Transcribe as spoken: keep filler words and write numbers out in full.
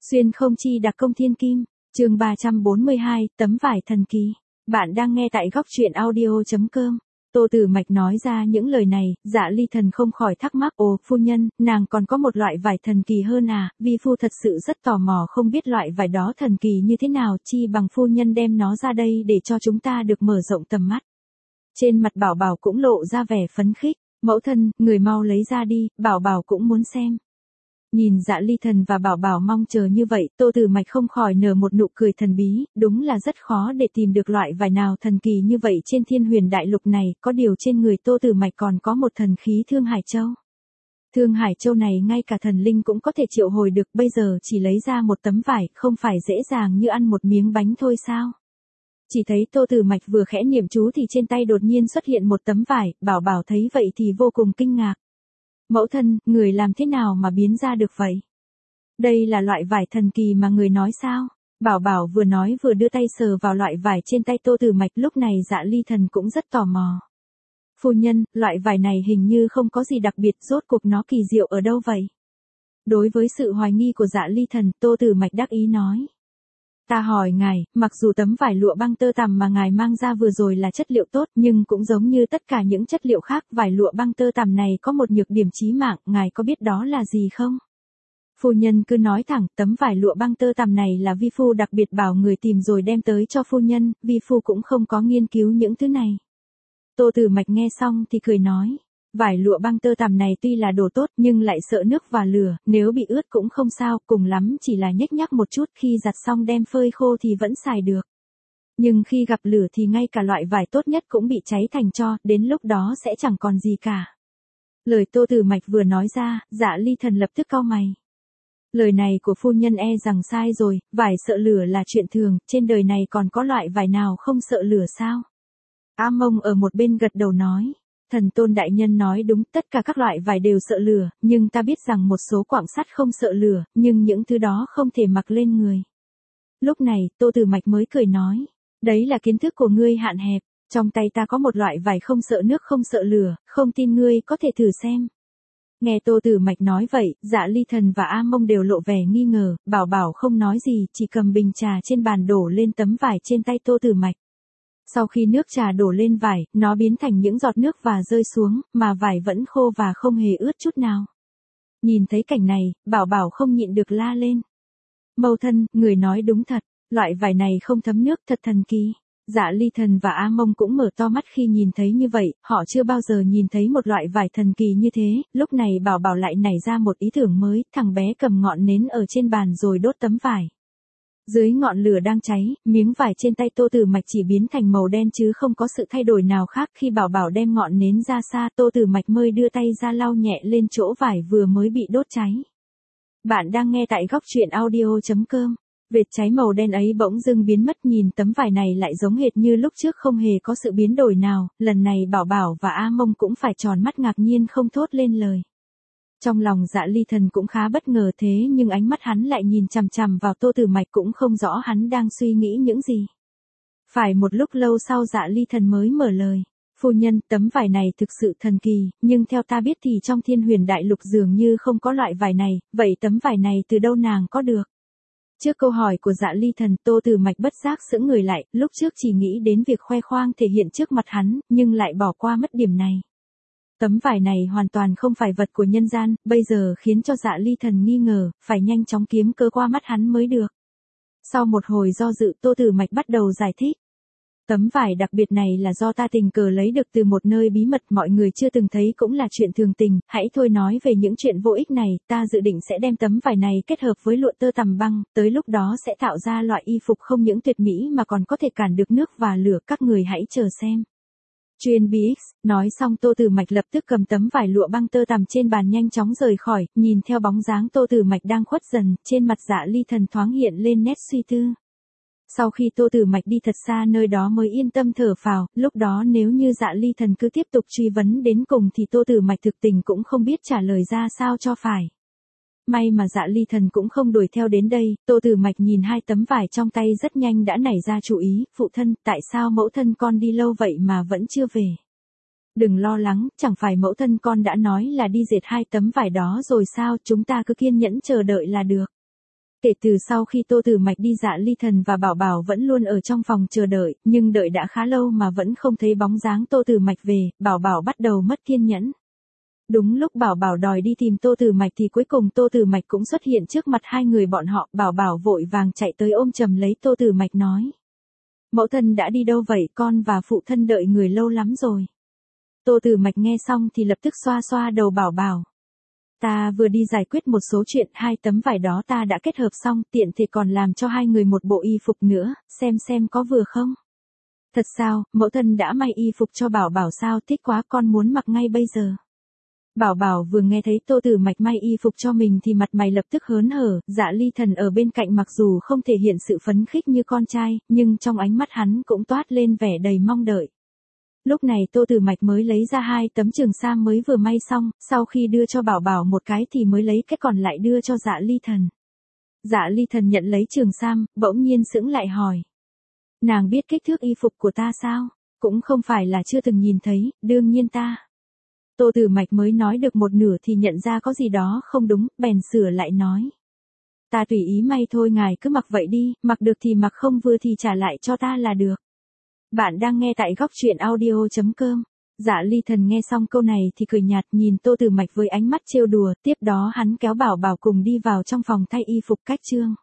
Xuyên không chi đặc công thiên kim, chương ba trăm bốn mươi hai, tấm vải thần kỳ. Bạn đang nghe tại góc truyện audio.com. Tô Tử Mạch nói ra những lời này, Dạ Ly Thần không khỏi thắc mắc, ồ, phu nhân, nàng còn có một loại vải thần kỳ hơn à, vi phu thật sự rất tò mò không biết loại vải đó thần kỳ như thế nào, chi bằng phu nhân đem nó ra đây để cho chúng ta được mở rộng tầm mắt. Trên mặt Bảo Bảo cũng lộ ra vẻ phấn khích, mẫu thân, người mau lấy ra đi, Bảo Bảo cũng muốn xem. Nhìn Dạ Ly Thần và Bảo Bảo mong chờ như vậy, Tô Tử Mạch không khỏi nở một nụ cười thần bí, đúng là rất khó để tìm được loại vải nào thần kỳ như vậy trên thiên huyền đại lục này, có điều trên người Tô Tử Mạch còn có một thần khí Thương Hải Châu. Thương Hải Châu này ngay cả thần linh cũng có thể triệu hồi được, bây giờ chỉ lấy ra một tấm vải, không phải dễ dàng như ăn một miếng bánh thôi sao? Chỉ thấy Tô Tử Mạch vừa khẽ niệm chú thì trên tay đột nhiên xuất hiện một tấm vải, Bảo Bảo thấy vậy thì vô cùng kinh ngạc. Mẫu thân, người làm thế nào mà biến ra được vậy? Đây là loại vải thần kỳ mà người nói sao? Bảo Bảo vừa nói vừa đưa tay sờ vào loại vải trên tay Tô Tử Mạch, lúc này Dạ Ly Thần cũng rất tò mò. Phu nhân, loại vải này hình như không có gì đặc biệt, rốt cuộc nó kỳ diệu ở đâu vậy? Đối với sự hoài nghi của Dạ Ly Thần, Tô Tử Mạch đắc ý nói. Ta hỏi ngài, mặc dù tấm vải lụa băng tơ tằm mà ngài mang ra vừa rồi là chất liệu tốt, nhưng cũng giống như tất cả những chất liệu khác, vải lụa băng tơ tằm này có một nhược điểm chí mạng, ngài có biết đó là gì không? Phu nhân cứ nói thẳng, tấm vải lụa băng tơ tằm này là vi phu đặc biệt bảo người tìm rồi đem tới cho phu nhân, vi phu cũng không có nghiên cứu những thứ này. Tô Tử Mạch nghe xong thì cười nói. Vải lụa băng tơ tằm này tuy là đồ tốt nhưng lại sợ nước và lửa, nếu bị ướt cũng không sao, cùng lắm chỉ là nhếch nhác một chút, khi giặt xong đem phơi khô thì vẫn xài được. Nhưng khi gặp lửa thì ngay cả loại vải tốt nhất cũng bị cháy thành tro, đến lúc đó sẽ chẳng còn gì cả. Lời Tô Tử Mạch vừa nói ra, Dạ Ly Thần lập tức cau mày. Lời này của phu nhân e rằng sai rồi, vải sợ lửa là chuyện thường, trên đời này còn có loại vải nào không sợ lửa sao? A Mông ở một bên gật đầu nói. Thần Tôn đại nhân nói đúng, tất cả các loại vải đều sợ lửa, nhưng ta biết rằng một số quặng sắt không sợ lửa, nhưng những thứ đó không thể mặc lên người. Lúc này, Tô Tử Mạch mới cười nói, đấy là kiến thức của ngươi hạn hẹp, trong tay ta có một loại vải không sợ nước không sợ lửa, không tin ngươi có thể thử xem. Nghe Tô Tử Mạch nói vậy, Dạ Ly Thần và A Mông đều lộ vẻ nghi ngờ, Bảo Bảo không nói gì, chỉ cầm bình trà trên bàn đổ lên tấm vải trên tay Tô Tử Mạch. Sau khi nước trà đổ lên vải, nó biến thành những giọt nước và rơi xuống, mà vải vẫn khô và không hề ướt chút nào. Nhìn thấy cảnh này, Bảo Bảo không nhịn được la lên. Mẫu thân, người nói đúng thật, loại vải này không thấm nước, thật thần kỳ. Dạ Ly Thần và A Mông cũng mở to mắt khi nhìn thấy như vậy, họ chưa bao giờ nhìn thấy một loại vải thần kỳ như thế, lúc này Bảo Bảo lại nảy ra một ý tưởng mới, thằng bé cầm ngọn nến ở trên bàn rồi đốt tấm vải. Dưới ngọn lửa đang cháy, miếng vải trên tay Tô Tử Mạch chỉ biến thành màu đen chứ không có sự thay đổi nào khác. Khi Bảo Bảo đem ngọn nến ra xa, Tô Tử Mạch mới đưa tay ra lau nhẹ lên chỗ vải vừa mới bị đốt cháy. Bạn đang nghe tại góc truyện audio.com. Vệt cháy màu đen ấy bỗng dưng biến mất, nhìn tấm vải này lại giống hệt như lúc trước không hề có sự biến đổi nào, lần này Bảo Bảo và A Mông cũng phải tròn mắt ngạc nhiên không thốt lên lời. Trong lòng Dạ Ly Thần cũng khá bất ngờ thế nhưng ánh mắt hắn lại nhìn chằm chằm vào Tô Tử Mạch cũng không rõ hắn đang suy nghĩ những gì. Phải một lúc lâu sau Dạ Ly Thần mới mở lời. Phu nhân, tấm vải này thực sự thần kỳ, nhưng theo ta biết thì trong thiên huyền đại lục dường như không có loại vải này, vậy tấm vải này từ đâu nàng có được? Trước câu hỏi của Dạ Ly Thần, Tô Tử Mạch bất giác sững người lại, lúc trước chỉ nghĩ đến việc khoe khoang thể hiện trước mặt hắn, nhưng lại bỏ qua mất điểm này. Tấm vải này hoàn toàn không phải vật của nhân gian, bây giờ khiến cho Dạ Ly Thần nghi ngờ, phải nhanh chóng kiếm cơ qua mắt hắn mới được. Sau một hồi do dự, Tô Tử Mạch bắt đầu giải thích. Tấm vải đặc biệt này là do ta tình cờ lấy được từ một nơi bí mật, mọi người chưa từng thấy cũng là chuyện thường tình, hãy thôi nói về những chuyện vô ích này, ta dự định sẽ đem tấm vải này kết hợp với lụa tơ tằm băng, tới lúc đó sẽ tạo ra loại y phục không những tuyệt mỹ mà còn có thể cản được nước và lửa, các người hãy chờ xem. Chuyên bê ích, nói xong Tô Tử Mạch lập tức cầm tấm vải lụa băng tơ tằm trên bàn nhanh chóng rời khỏi, nhìn theo bóng dáng Tô Tử Mạch đang khuất dần, trên mặt Dạ Ly Thần thoáng hiện lên nét suy tư. Sau khi Tô Tử Mạch đi thật xa nơi đó mới yên tâm thở phào, lúc đó nếu như Dạ Ly Thần cứ tiếp tục truy vấn đến cùng thì Tô Tử Mạch thực tình cũng không biết trả lời ra sao cho phải. May mà Dạ Ly Thần cũng không đuổi theo đến đây, Tô Tử Mạch nhìn hai tấm vải trong tay rất nhanh đã nảy ra chủ ý, phụ thân, tại sao mẫu thân con đi lâu vậy mà vẫn chưa về? Đừng lo lắng, chẳng phải mẫu thân con đã nói là đi dệt hai tấm vải đó rồi sao, chúng ta cứ kiên nhẫn chờ đợi là được. Kể từ sau khi Tô Tử Mạch đi, Dạ Ly Thần và Bảo Bảo vẫn luôn ở trong phòng chờ đợi, nhưng đợi đã khá lâu mà vẫn không thấy bóng dáng Tô Tử Mạch về, Bảo Bảo bắt đầu mất kiên nhẫn. Đúng lúc Bảo Bảo đòi đi tìm Tô Tử Mạch thì cuối cùng Tô Tử Mạch cũng xuất hiện trước mặt hai người bọn họ, Bảo Bảo vội vàng chạy tới ôm chầm lấy Tô Tử Mạch nói. Mẫu thân đã đi đâu vậy, con và phụ thân đợi người lâu lắm rồi. Tô Tử Mạch nghe xong thì lập tức xoa xoa đầu Bảo Bảo. Ta vừa đi giải quyết một số chuyện, hai tấm vải đó ta đã kết hợp xong, tiện thể còn làm cho hai người một bộ y phục nữa, xem xem có vừa không. Thật sao, mẫu thân đã may y phục cho Bảo Bảo sao, thích quá, con muốn mặc ngay bây giờ. Bảo Bảo vừa nghe thấy Tô Tử Mạch may y phục cho mình thì mặt mày lập tức hớn hở, Dạ Ly Thần ở bên cạnh mặc dù không thể hiện sự phấn khích như con trai, nhưng trong ánh mắt hắn cũng toát lên vẻ đầy mong đợi. Lúc này Tô Tử Mạch mới lấy ra hai tấm trường sam mới vừa may xong, sau khi đưa cho Bảo Bảo một cái thì mới lấy cái còn lại đưa cho Dạ Ly Thần. Dạ Ly Thần nhận lấy trường sam, bỗng nhiên sững lại hỏi. Nàng biết kích thước y phục của ta sao? Cũng không phải là chưa từng nhìn thấy, đương nhiên ta. Tô Tử Mạch mới nói được một nửa thì nhận ra có gì đó không đúng, bèn sửa lại nói. Ta tùy ý may thôi, ngài cứ mặc vậy đi, mặc được thì mặc, không vừa thì trả lại cho ta là được. Bạn đang nghe tại góc truyện audio chấm com. Dạ Ly Thần nghe xong câu này thì cười nhạt, nhìn Tô Tử Mạch với ánh mắt trêu đùa, tiếp đó hắn kéo Bảo Bảo cùng đi vào trong phòng thay y phục cách trương.